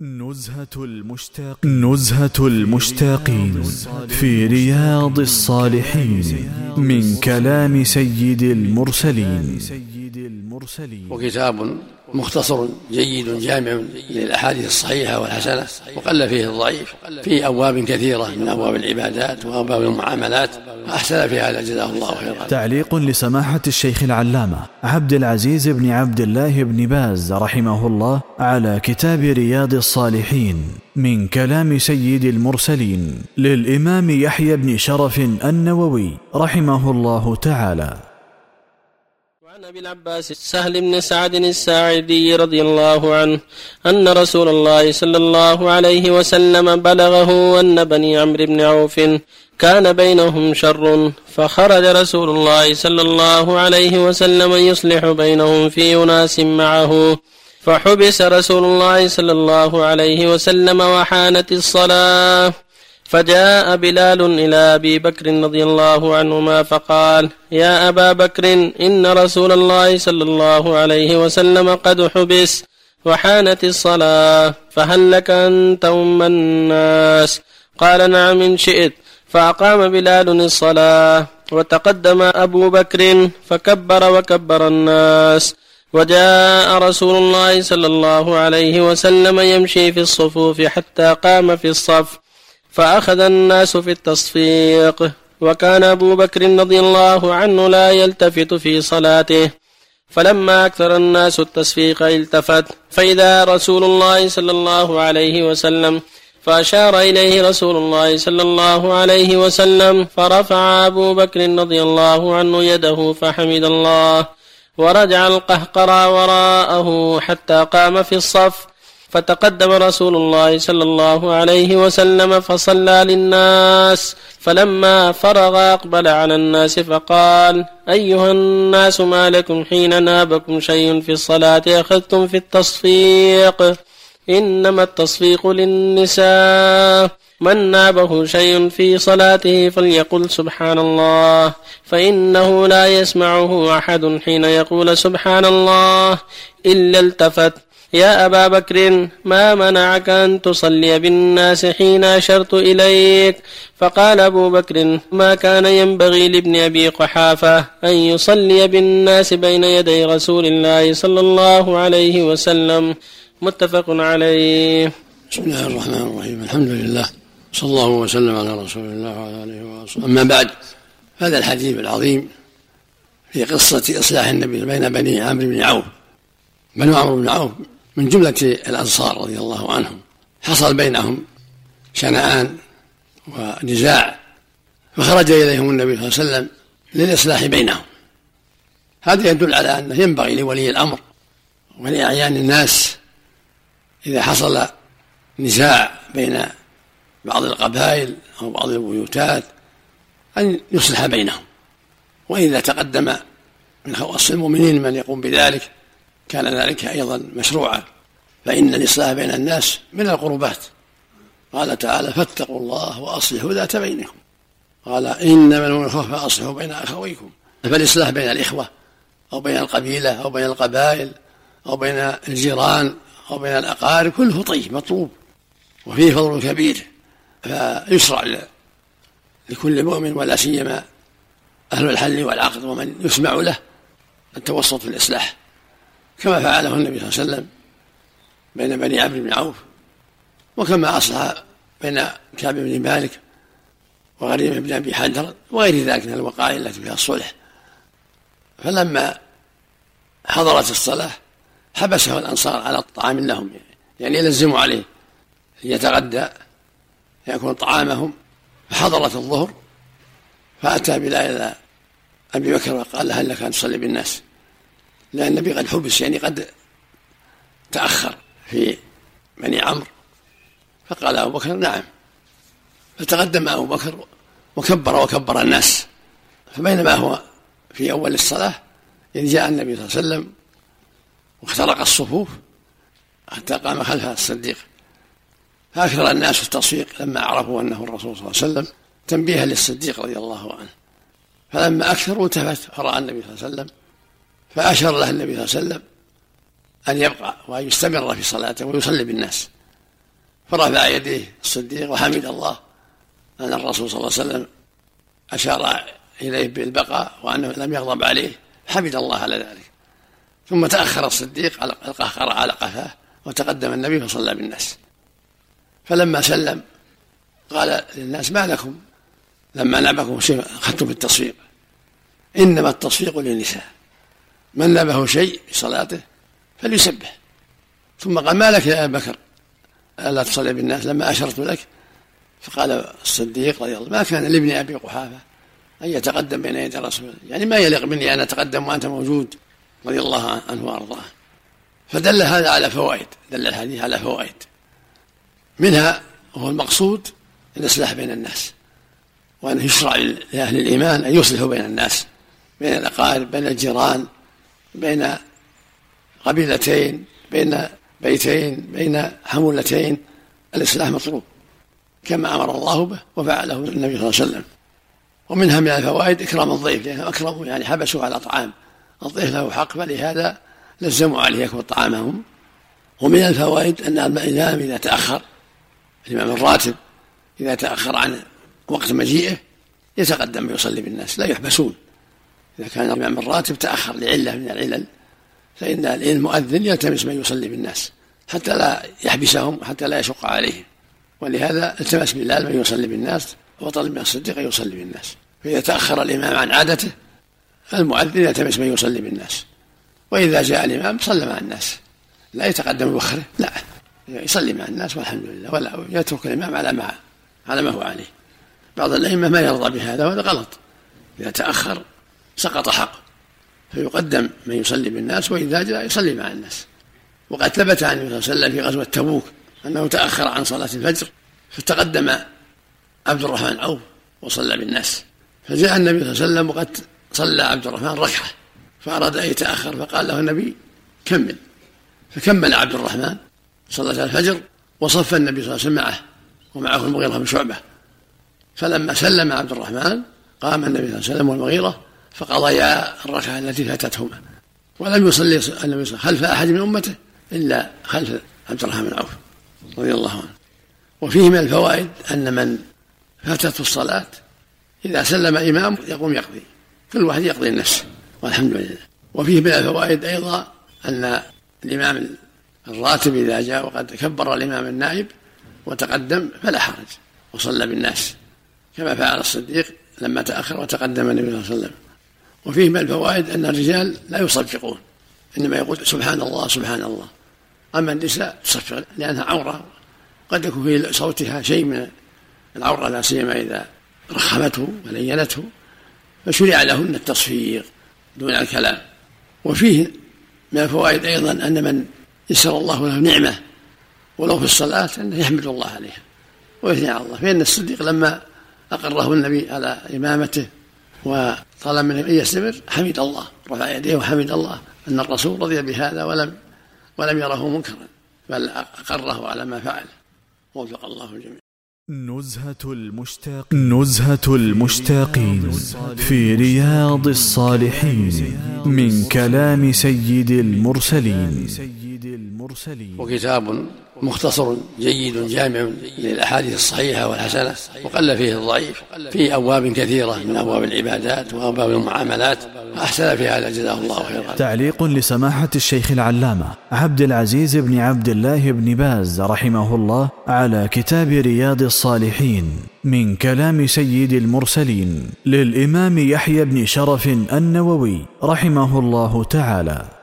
نزهة المشتاقين في رياض الصالحين من كلام سيد المرسلين. وكتاب مختصر جيد جامع للأحاديث الصحيحة والحسنة، وقل فيه الضعيف، في أبواب كثيرة من أبواب العبادات وأبواب المعاملات، أحسن في هذا جزاه الله خيرا. تعليق لسماحة الشيخ العلامة عبد العزيز بن عبد الله بن باز رحمه الله على كتاب رياض الصالحين من كلام سيد المرسلين للإمام يحيى بن شرف النووي رحمه الله تعالى. عن أبي العباس سهل بن سعد الساعدي رضي الله عنه أن رسول الله صلى الله عليه وسلم بلغه أن بني عمرو بن عوف كان بينهم شر، فخرج رسول الله صلى الله عليه وسلم يصلح بينهم في أناس معه، فحبس رسول الله صلى الله عليه وسلم وحانت الصلاة، فجاء بلال إلى أبي بكر رضي الله عنهما فقال: يا أبا بكر، إن رسول الله صلى الله عليه وسلم قد حبس وحانت الصلاة، فهل لك أن تؤم الناس؟ قال: نعم إن شئت. فأقام بلال الصلاة، وتقدم أبو بكر فكبر وكبر الناس، وجاء رسول الله صلى الله عليه وسلم يمشي في الصفوف حتى قام في الصف، فأخذ الناس في التصفيق، وكان أبو بكر رضي الله عنه لا يلتفت في صلاته، فلما أكثر الناس التصفيق التفت، فإذا رسول الله صلى الله عليه وسلم، فأشار إليه رسول الله صلى الله عليه وسلم، فرفع أبو بكر رضي الله عنه يده فحمد الله، ورجع القهقرى وراءه حتى قام في الصف، فتقدم رسول الله صلى الله عليه وسلم فصلى للناس، فلما فرغ أقبل على الناس فقال: أيها الناس، ما لكم حين نابكم شيء في الصلاة أخذتم في التصفيق؟ إنما التصفيق للنساء، من نابه شيء في صلاته فليقل سبحان الله، فإنه لا يسمعه أحد حين يقول سبحان الله إلا التفت. يا أبا بكر، ما منعك أن تصلي بالناس حين أشرت إليك؟ فقال أبو بكر: ما كان ينبغي لابن أبي قحافة أن يصلي بالناس بين يدي رسول الله صلى الله عليه وسلم. متفق عليه. بسم الله الرحمن الرحيم، الحمد لله، صلى الله وسلم على رسول الله وعلى آله وصحبه. أما بعد، هذا الحديث العظيم في قصة إصلاح النبي بين بني عمرو بن عوف. بنو عمرو بن عوف من جملة الأنصار رضي الله عنهم، حصل بينهم شنآن ونزاع، فخرج إليهم النبي صلى الله عليه وسلم للإصلاح بينهم. هذا يدل على أنه ينبغي لولي الأمر ولأعيان الناس إذا حصل نزاع بين بعض القبائل أو بعض البيوتات أن يصلح بينهم، وإذا تقدم من خواص المؤمنين من يقوم بذلك كان ذلك أيضا مشروعا، فإن الإصلاح بين الناس من القربات. قال تعالى: فاتقوا الله وأصلحوا ذات بينكم. قال: إنما المؤمنون إخوة فأصلحوا بين أخويكم. فالإصلاح بين الإخوة أو بين القبيلة أو بين القبائل أو بين الجيران أو بين الأقارب كله طيب مطلوب، وفيه فضل كبير، فيشرع لكل مؤمن ولا سيما أهل الحل والعقد ومن يسمع له التوسط في الإصلاح، كما فعله النبي صلى الله عليه وسلم بين بني عمرو بن عوف، وكما أصلح بين كعب بن مالك وغريم بن أبي حدر وغير ذلك من الوقائع التي فيها الصلح. فلما حضرت الصلاة حبسه الأنصار على الطعام لهم، يعني يلزموا عليه يتغدى يأكل طعامهم. فحضرت الظهر، فأتى بلال إلى أبي بكر وقال: هل لك أن تصلي بالناس؟ لأن النبي قد حبس، يعني قد تأخر في بني عمرو. فقال أبو بكر: نعم. فتقدم أبو بكر وكبر الناس. فبينما هو في أول الصلاة إذ جاء النبي صلى الله عليه وسلم واخترق الصفوف حتى قام خلف الصديق، فأكثر الناس في التصفيق لما عرفوا أنه الرسول صلى الله عليه وسلم تنبيها للصديق رضي الله عنه. فلما أكثروا التفت فرأى النبي صلى الله عليه وسلم، فأشار له النبي صلى الله عليه وسلم أن يبقى وأن يستمر في صلاته ويصلي بالناس. فرفع يديه الصديق وحمد الله أن الرسول صلى الله عليه وسلم أشار إليه بالبقاء وأنه لم يغضب عليه، حمد الله على ذلك. ثم تأخر الصديق القهقر على قفاه وتقدم النبي فصلى بالناس. فلما سلم قال للناس: ما لكم لما نبكم شيء أخذتم بالتصفيق؟ إنما التصفيق للنساء، من نبه شيء في صلاته فليسبح. ثم قال: ما لك يا أبا بكر ألا تصلي بالناس لما أشرت لك؟ فقال الصديق رضي الله: ما كان لابن أبي قحافة أن يتقدم بين يدي رسول الله، يعني ما يليق مني أن أتقدم وأنت موجود، رضي الله عنه وأرضاه. فدل هذا على فوائد، دل الحديث على فوائد، منها هو المقصود الإصلاح بين الناس، وأن يشرع لأهل الإيمان أن يصلحوا بين الناس، بين الأقارب، بين الجيران، بين قبيلتين، بين بيتين، بين حمولتين. الإصلاح مطلوب كما أمر الله به وفعله النبي صلى الله عليه وسلم. ومنها من الفوائد إكرام الضيف، لأنهم أكرموا يعني حبسوا على طعام، الضيف له حق فلهذا لزموا عليه يأكل طعامهم. ومن الفوائد أن الإمام إذا تأخر، الإمام الراتب إذا تأخر عن وقت مجيئه يتقدم ويصلي بالناس، لا يحبسون. إذا كان الإمام الراتب تأخر لعلة من العلل فإن المؤذن يلتمس من يصلي بالناس حتى لا يحبسهم وحتى لا يشق عليهم، ولهذا التمس بلال من يصلي بالناس وطلب من الصديق أن يصلي بالناس. فإذا تأخر الإمام عن عادته المؤذن يلتمس من يصلي بالناس، وإذا جاء الإمام صلى مع الناس، لا يتقدم بوخره، لا يصلي مع الناس والحمد لله، ولا يترك الإمام على ما هو عليه. بعض الأئمة ما يرضى بهذا وهذا غلط، إذا تأخر سقط حق، فيقدم من يصلي بالناس، وإذا جاء يصلي مع الناس. وقد ثبت عن النبي صلى الله عليه وسلم في غزوة تبوك أنه تأخر عن صلاة الفجر فتقدم عبد الرحمن عوف وصلى بالناس، فجاء النبي صلى الله عليه وسلم وقد صلى عبد الرحمن ركعة فأراد أن يتأخر، فقال له النبي: كمل. فكمل عبد الرحمن صلاة الفجر وصف النبي صلى الله عليه وسلم معه، ومعه المغيرة بن شعبة. فلما سلم عبد الرحمن قام النبي صلى الله عليه وسلم والمغيرة فقضيا الركعة التي فاتتهما، ولم يصلي النبي خلف أحد من أمته إلا خلف عبد الرحمن بن عوف رضي الله عنه. وفيه من الفوائد أن من فاتته الصلاة إذا سلم الإمام يقوم يقضي، كل واحد يقضي النفس والحمد لله. وفيه من الفوائد أيضا أن الإمام الراتب إذا جاء وقد كبر الإمام النائب وتقدم فلا حرج وصلى بالناس كما فعل الصديق لما تأخر وتقدم النبي صلى الله عليه وسلم. وفيه من الفوائد أن الرجال لا يصفقون، إنما يقول سبحان الله سبحان الله، أما النساء تصفق لأنها عورة، قد يكون في صوتها شيء من العورة لا سيما إذا رخمته ولينته، فشرع لهن التصفيق دون الكلام. وفيه من الفوائد أيضا أن من يسر الله له نعمة ولو في الصلاة أنه يحمد الله عليها ويثني على الله، فإن الصديق لما أقره النبي على إمامته وطلب منه أن يستمر حمد الله، رفع يديه وحمد الله أن الرسول رضي بهذا ولم يره منكرا بل أقره على ما فعل. وفق الله الجميع. نزهة المشتاقين في رياض الصالحين من كلام سيد المرسلين. وكتاب مختصر جيد جامع للأحاديث الصحيحة والحسنة، وقل فيه الضعيف، في أبواب كثيرة من أبواب العبادات وأبواب المعاملات، أحسن في هذا جزاه الله خيرا. تعليق لسماحة الشيخ العلامة عبد العزيز بن عبد الله بن باز رحمه الله على كتاب رياض الصالحين من كلام سيد المرسلين للإمام يحيى بن شرف النووي رحمه الله تعالى.